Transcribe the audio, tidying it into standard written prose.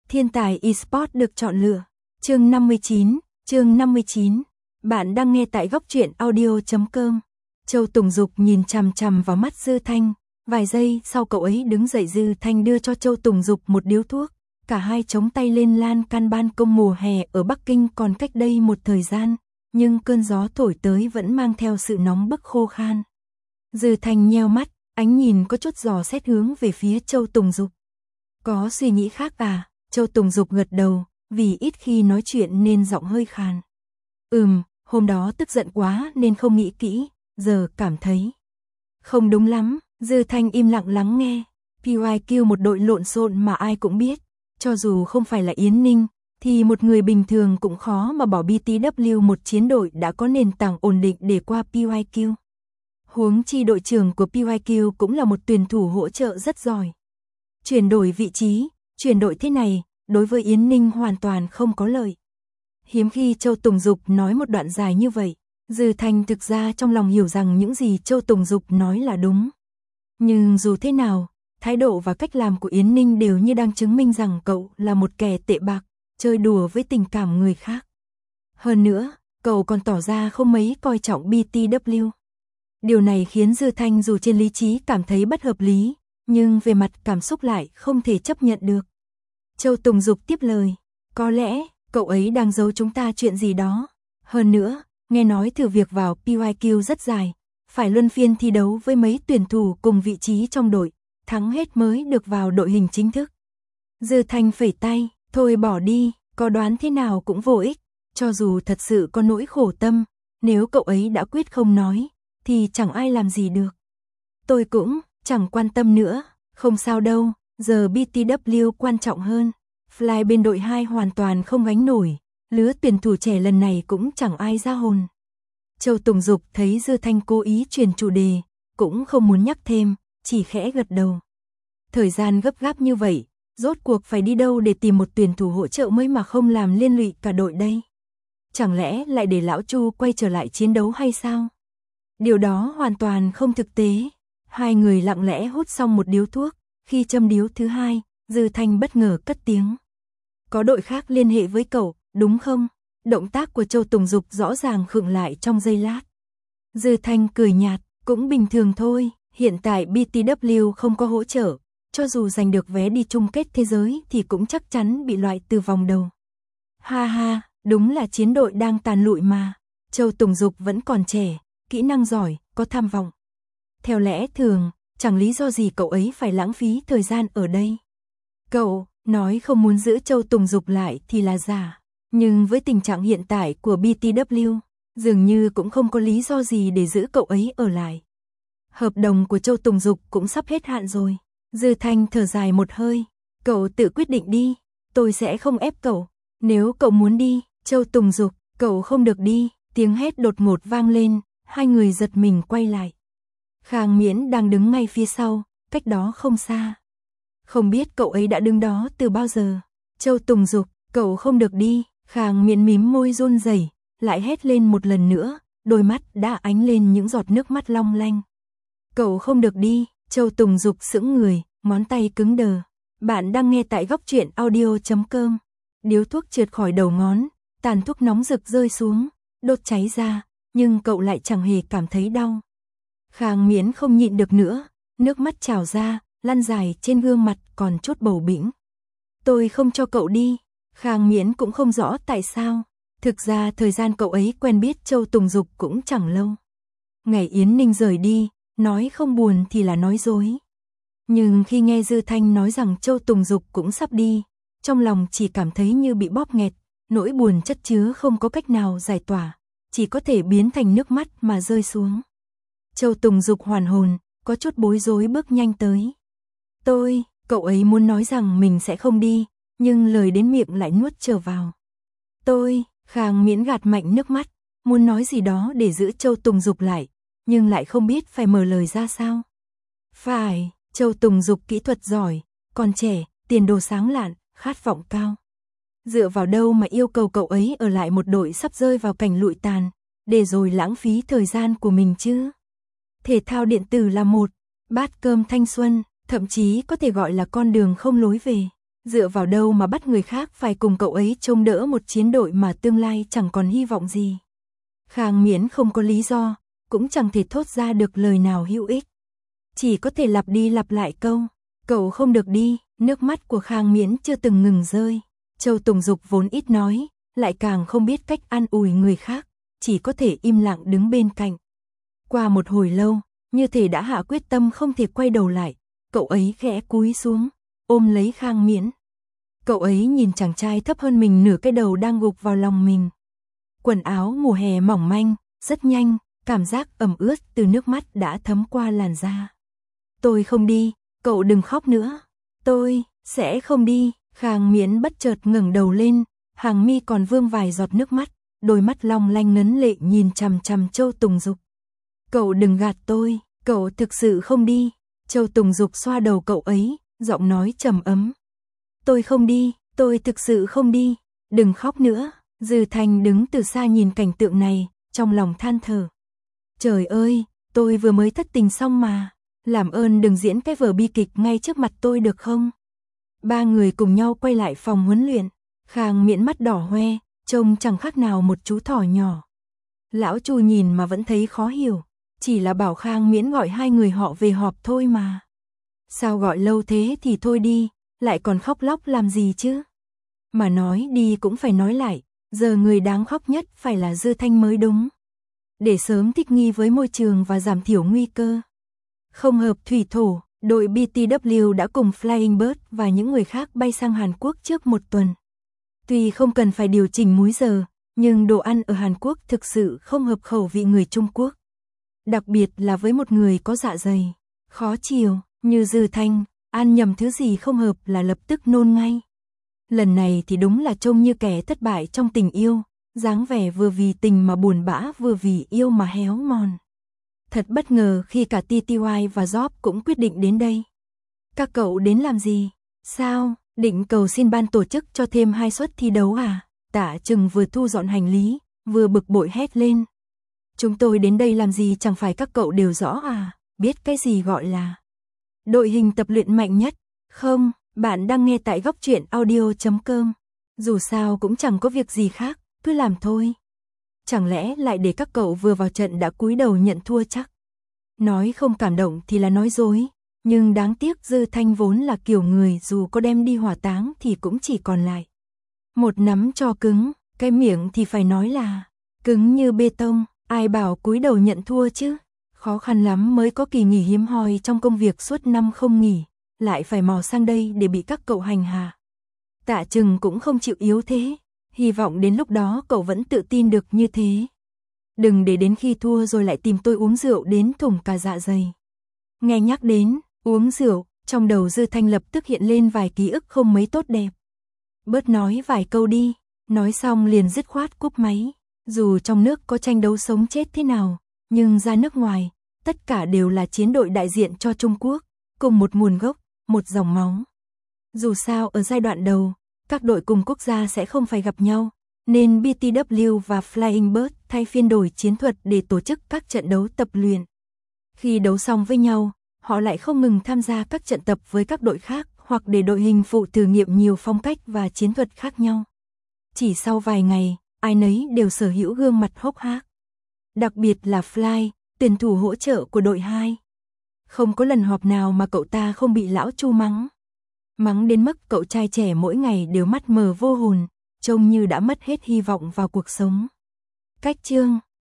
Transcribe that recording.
Thiên tài eSports được chọn lựa. Chương 59. Bạn đang nghe tại góc truyện audio.com. Châu Tùng Dục nhìn chằm chằm vào mắt Dư Thanh, vài giây sau cậu ấy đứng dậy. Dư Thanh đưa cho Châu Tùng Dục một điếu thuốc, cả hai chống tay lên lan can ban công. Mùa hè ở Bắc Kinh còn cách đây một thời gian, nhưng cơn gió thổi tới vẫn mang theo sự nóng bức khô khan. Dư Thanh nheo mắt, ánh nhìn có chút dò xét hướng về phía Châu Tùng Dục. Có suy nghĩ khác à? Châu Tùng Dục gật đầu, vì ít khi nói chuyện nên giọng hơi khàn. Hôm đó tức giận quá nên không nghĩ kỹ, giờ cảm thấy không đúng lắm. Dư Thanh im lặng lắng nghe. PYQ một đội lộn xộn mà ai cũng biết, cho dù không phải là Yến Ninh, thì một người bình thường cũng khó mà bỏ BTW, một chiến đội đã có nền tảng ổn định để qua PYQ. Huống chi đội trưởng của PYQ cũng là một tuyển thủ hỗ trợ rất giỏi. Chuyển đổi vị trí, chuyển đội thế này, đối với Yến Ninh hoàn toàn không có lợi. Hiếm khi Châu Tùng Dục nói một đoạn dài như vậy, Dư Thanh thực ra trong lòng hiểu rằng những gì Châu Tùng Dục nói là đúng. Nhưng dù thế nào, thái độ và cách làm của Yến Ninh đều như đang chứng minh rằng cậu là một kẻ tệ bạc, chơi đùa với tình cảm người khác. Hơn nữa, cậu còn tỏ ra không mấy coi trọng BTW. Điều này khiến Dư Thanh dù trên lý trí cảm thấy bất hợp lý, nhưng về mặt cảm xúc lại không thể chấp nhận được. Châu Tùng Dục tiếp lời, có lẽ cậu ấy đang giấu chúng ta chuyện gì đó. Hơn nữa, nghe nói thử việc vào PYQ rất dài, phải luân phiên thi đấu với mấy tuyển thủ cùng vị trí trong đội, thắng hết mới được vào đội hình chính thức. Dư Thanh phẩy tay, thôi bỏ đi, có đoán thế nào cũng vô ích, cho dù thật sự có nỗi khổ tâm, nếu cậu ấy đã quyết không nói, thì chẳng ai làm gì được. Tôi cũng chẳng quan tâm nữa, không sao đâu, giờ BTW quan trọng hơn. Fly bên đội 2 hoàn toàn không gánh nổi, lứa tuyển thủ trẻ lần này cũng chẳng ai ra hồn. Châu Tùng Dục thấy Dư Thanh cố ý chuyển chủ đề, cũng không muốn nhắc thêm, chỉ khẽ gật đầu. Thời gian gấp gáp như vậy, rốt cuộc phải đi đâu để tìm một tuyển thủ hỗ trợ mới mà không làm liên lụy cả đội đây? Chẳng lẽ lại để lão Chu quay trở lại chiến đấu hay sao? Điều đó hoàn toàn không thực tế. Hai người lặng lẽ hút xong một điếu thuốc, khi châm điếu thứ hai, Dư Thanh bất ngờ cất tiếng. Có đội khác liên hệ với cậu, đúng không? Động tác của Châu Tùng Dục rõ ràng khựng lại trong giây lát. Dư Thanh cười nhạt, cũng bình thường thôi, hiện tại BTW không có hỗ trợ, cho dù giành được vé đi chung kết thế giới thì cũng chắc chắn bị loại từ vòng đầu. Ha ha, đúng là chiến đội đang tàn lụi mà. Châu Tùng Dục vẫn còn trẻ, kỹ năng giỏi, có tham vọng. Theo lẽ thường, chẳng lý do gì cậu ấy phải lãng phí thời gian ở đây. Cậu nói không muốn giữ Châu Tùng Dục lại thì là giả, nhưng với tình trạng hiện tại của BTW, dường như cũng không có lý do gì để giữ cậu ấy ở lại. Hợp đồng của Châu Tùng Dục cũng sắp hết hạn rồi. Dư Thanh thở dài một hơi, cậu tự quyết định đi, tôi sẽ không ép cậu. Nếu cậu muốn đi, Châu Tùng Dục, cậu không được đi. Tiếng hét đột ngột vang lên, hai người giật mình quay lại. Khang Miễn đang đứng ngay phía sau, cách đó không xa. Không biết cậu ấy đã đứng đó từ bao giờ. Châu Tùng Dục, cậu không được đi. Khang Miễn mím môi run rẩy, lại hét lên một lần nữa, đôi mắt đã ánh lên những giọt nước mắt long lanh. Cậu không được đi. Châu Tùng Dục sững người, ngón tay cứng đờ. Bạn đang nghe tại góc truyện audio.com. Điếu thuốc trượt khỏi đầu ngón, tàn thuốc nóng rực rơi xuống, đốt cháy ra, nhưng cậu lại chẳng hề cảm thấy đau. Khang Miễn không nhịn được nữa, nước mắt trào ra, lăn dài trên gương mặt còn chút bầu bĩnh. Tôi không cho cậu đi. Khang Miễn cũng không rõ tại sao. Thực ra thời gian cậu ấy quen biết Châu Tùng Dục cũng chẳng lâu. Ngày Yến Ninh rời đi, nói không buồn thì là nói dối. Nhưng khi nghe Dư Thanh nói rằng Châu Tùng Dục cũng sắp đi, trong lòng chỉ cảm thấy như bị bóp nghẹt, nỗi buồn chất chứa không có cách nào giải tỏa, chỉ có thể biến thành nước mắt mà rơi xuống. Châu Tùng Dục hoàn hồn, có chút bối rối bước nhanh tới. Cậu ấy muốn nói rằng mình sẽ không đi, nhưng lời đến miệng lại nuốt trở vào. Khang Miễn gạt mạnh nước mắt, muốn nói gì đó để giữ Châu Tùng Dục lại, nhưng lại không biết phải mở lời ra sao. Phải, Châu Tùng Dục kỹ thuật giỏi, còn trẻ, tiền đồ sáng lạn, khát vọng cao. Dựa vào đâu mà yêu cầu cậu ấy ở lại một đội sắp rơi vào cảnh lụi tàn, để rồi lãng phí thời gian của mình chứ? Thể thao điện tử là một bát cơm thanh xuân, thậm chí có thể gọi là con đường không lối về. Dựa vào đâu mà bắt người khác phải cùng cậu ấy trông đỡ một chiến đội mà tương lai chẳng còn hy vọng gì. Khang Miễn không có lý do, cũng chẳng thể thốt ra được lời nào hữu ích. Chỉ có thể lặp đi lặp lại câu, cậu không được đi, nước mắt của Khang Miễn chưa từng ngừng rơi. Châu Tùng Dục vốn ít nói, lại càng không biết cách an ủi người khác, chỉ có thể im lặng đứng bên cạnh. Qua một hồi lâu, như thể đã hạ quyết tâm không thể quay đầu lại, cậu ấy khẽ cúi xuống, ôm lấy Khang Miễn. Cậu ấy nhìn chàng trai thấp hơn mình nửa cái đầu đang gục vào lòng mình. Quần áo mùa hè mỏng manh, rất nhanh, cảm giác ẩm ướt từ nước mắt đã thấm qua làn da. Tôi không đi, cậu đừng khóc nữa. Tôi sẽ không đi. Khang Miễn bất chợt ngẩng đầu lên, hàng mi còn vương vài giọt nước mắt, đôi mắt long lanh ngấn lệ nhìn chằm chằm Châu Tùng Dục. Cậu đừng gạt tôi, cậu thực sự không đi. Châu Tùng Dục xoa đầu cậu ấy, giọng nói trầm ấm. Tôi không đi, tôi thực sự không đi, đừng khóc nữa. Dư Thanh đứng từ xa nhìn cảnh tượng này, trong lòng than thở. Trời ơi, tôi vừa mới thất tình xong mà, làm ơn đừng diễn cái vở bi kịch ngay trước mặt tôi được không? Ba người cùng nhau quay lại phòng huấn luyện, Khang Miễn mắt đỏ hoe, trông chẳng khác nào một chú thỏ nhỏ. Lão Chu nhìn mà vẫn thấy khó hiểu, chỉ là bảo Khang Miễn gọi hai người họ về họp thôi mà. Sao gọi lâu thế thì thôi đi, lại còn khóc lóc làm gì chứ? Mà nói đi cũng phải nói lại, giờ người đáng khóc nhất phải là Dư Thanh mới đúng. Để sớm thích nghi với môi trường và giảm thiểu nguy cơ. Không hợp thủy thổ, đội BTW đã cùng Flying Bird và những người khác bay sang Hàn Quốc trước một tuần. Tuy không cần phải điều chỉnh múi giờ, nhưng đồ ăn ở Hàn Quốc thực sự không hợp khẩu vị người Trung Quốc. Đặc biệt là với một người có dạ dày khó chịu như Dư Thanh, ăn nhầm thứ gì không hợp là lập tức nôn ngay. Lần này thì đúng là trông như kẻ thất bại trong tình yêu, dáng vẻ vừa vì tình mà buồn bã vừa vì yêu mà héo mòn. Thật bất ngờ khi cả TTY và Job cũng quyết định đến đây. Các cậu đến làm gì? Sao, định cầu xin ban tổ chức cho thêm 2 suất thi đấu à? Tả Trừng vừa thu dọn hành lý, vừa bực bội hét lên. Chúng tôi đến đây làm gì chẳng phải các cậu đều rõ à? Biết cái gì gọi là đội hình tập luyện mạnh nhất? Không, bạn đang nghe tại góc truyện audio.com. Dù sao cũng chẳng có việc gì khác, cứ làm thôi. Chẳng lẽ lại để các cậu vừa vào trận đã cúi đầu nhận thua chắc? Nói không cảm động thì là nói dối, nhưng đáng tiếc Dư Thanh vốn là kiểu người dù có đem đi hỏa táng thì cũng chỉ còn lại một nắm tro cứng, cái miệng thì phải nói là cứng như bê tông, ai bảo cúi đầu nhận thua chứ? Khó khăn lắm mới có kỳ nghỉ hiếm hoi trong công việc suốt năm không nghỉ, lại phải mò sang đây để bị các cậu hành hạ. Tạ Trừng cũng không chịu yếu thế, hy vọng đến lúc đó cậu vẫn tự tin được như thế. Đừng để đến khi thua rồi lại tìm tôi uống rượu đến thủng cả dạ dày. Nghe nhắc đến uống rượu, trong đầu Dư Thanh lập tức hiện lên vài ký ức không mấy tốt đẹp. Bớt nói vài câu đi, nói xong liền dứt khoát cúp máy. Dù trong nước có tranh đấu sống chết thế nào, nhưng ra nước ngoài, tất cả đều là chiến đội đại diện cho Trung Quốc, cùng một nguồn gốc, một dòng máu. Dù sao ở giai đoạn đầu, các đội cùng quốc gia sẽ không phải gặp nhau, nên BTW và Flying Bird thay phiên đổi chiến thuật để tổ chức các trận đấu tập luyện. Khi đấu xong với nhau, họ lại không ngừng tham gia các trận tập với các đội khác hoặc để đội hình phụ thử nghiệm nhiều phong cách và chiến thuật khác nhau. Chỉ sau vài ngày, ai nấy đều sở hữu gương mặt hốc hác. Đặc biệt là Fly, tuyển thủ hỗ trợ của đội 2. Không có lần họp nào mà cậu ta không bị lão Chu mắng. Mắng đến mức cậu trai trẻ mỗi ngày đều mắt mờ vô hồn, trông như đã mất hết hy vọng vào cuộc sống. Cách chương